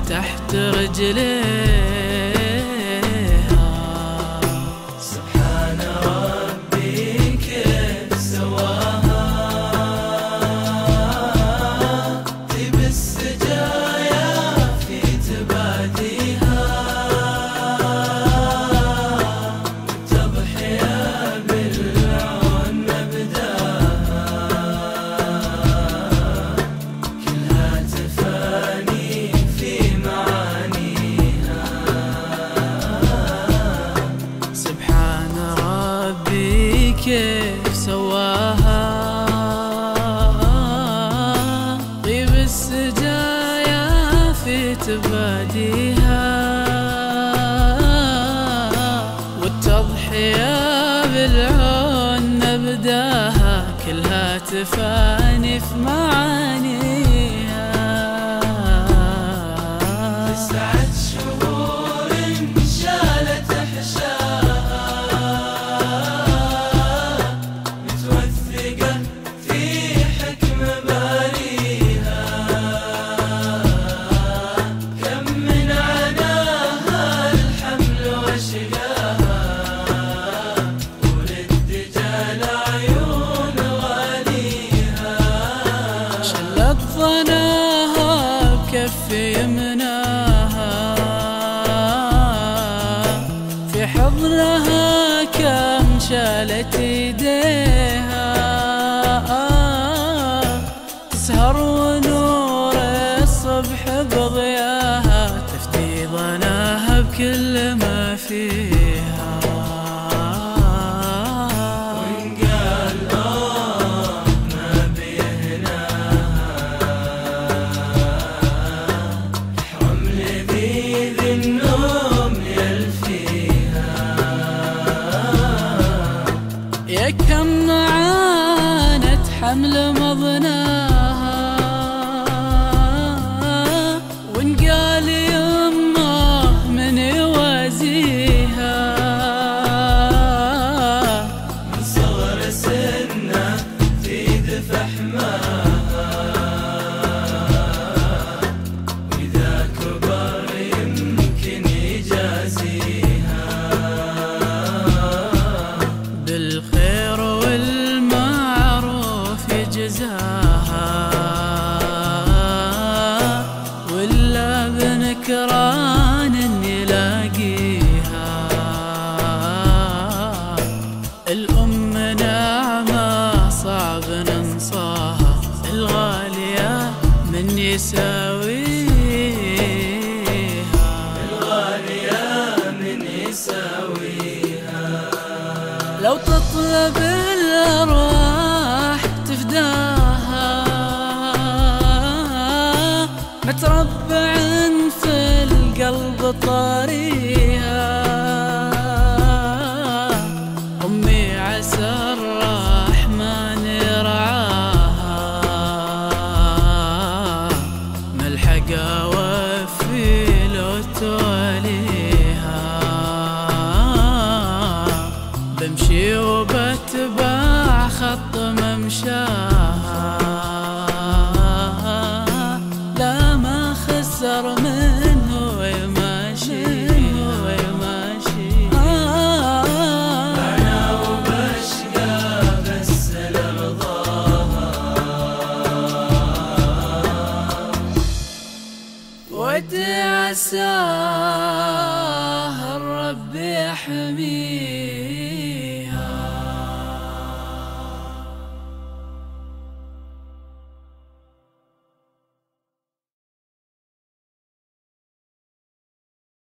تحت رجليها. سبحان ربي كيف سواها، طيب السجايا في تباديها، والتضحية بالعون مبداها، كلها تفاني في معانيها. سبحان ربي كيف سواها، طيب السجايا في تباديها، والتضحية بالعون نبداها، كلها تفاني في معانيها. 9 شهور شالت حشاها، متوثقة في حكم باريها، كم من عناها الحمل وشقاها، وللدجال عيون غاليها. شلت ظناها بكف يمناها، في حضنها كم شالت ايديها، تسهر ونور الصبح بضياها، تفتي ظناها بكل ما فيها. وإن قال ما بيهناها، حرم لذيذ النوم يلفيها. يا كم عانت حمل مضناها، وإن قال يمه من يوازيها، من صغر سنه تيد فحماها، وإذا كبر يمكن يجازيها. بالخير والمعروف يجزاها، ولا بنكران يلاقيها. الأم نعمة صعب ننصاها، الغالية من يساويها. الغالية من يساويها. لو تطلب الأرواح تفداها، متربع في القلب طاريها. أمي عسى الرحمن يرعاها، ملحقة وفي لو تواليها. بمشي وبتبع خط ممشاها، لا ما خسر منه ويماشي. أنا وبشقى بس لرضاها، ودي عساه الرب يحميه.